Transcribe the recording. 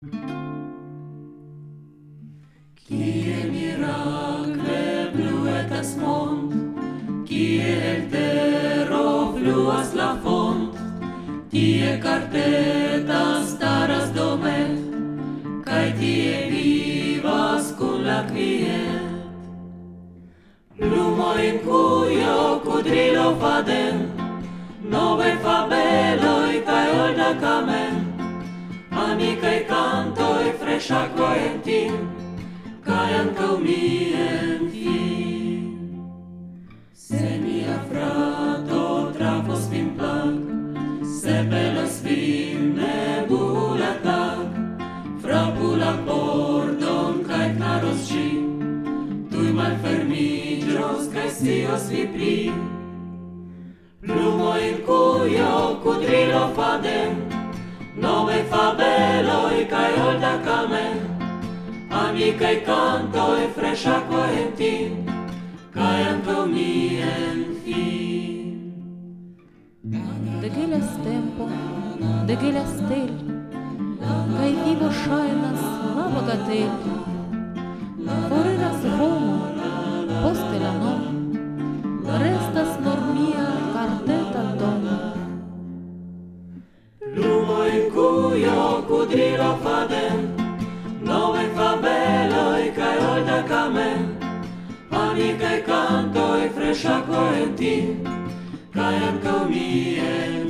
Kie miracle pluetas mont, kie el terro fluas la font, tie cartetas staras domet, kai tie vivas kun la kvient. Plumo in cujo kudrilo faden, nove fabeloi kai olda camen, amicai cantoi fresha coentin, kai ancau mien fin. Se mia frato trafos fin plac, se belos vin nebula tac, frapu la pordon kai claros ci, tui malfermigios kai scios vi pli. Plumo in cujo kudrilo faden, nove fabeloi kai olda camen, amicai cantoi fresha coentin, kai ancau mien fin. De gelas tempo, de gelas tel, kai vivo shainas la bagatel, foriras homo, poste la nom, restas nur mia carteta dom. Plumo in cujo kudrilo faden, nove fabeloi kai olda camen, amicai cantoi fresha coentin, kai ancau mien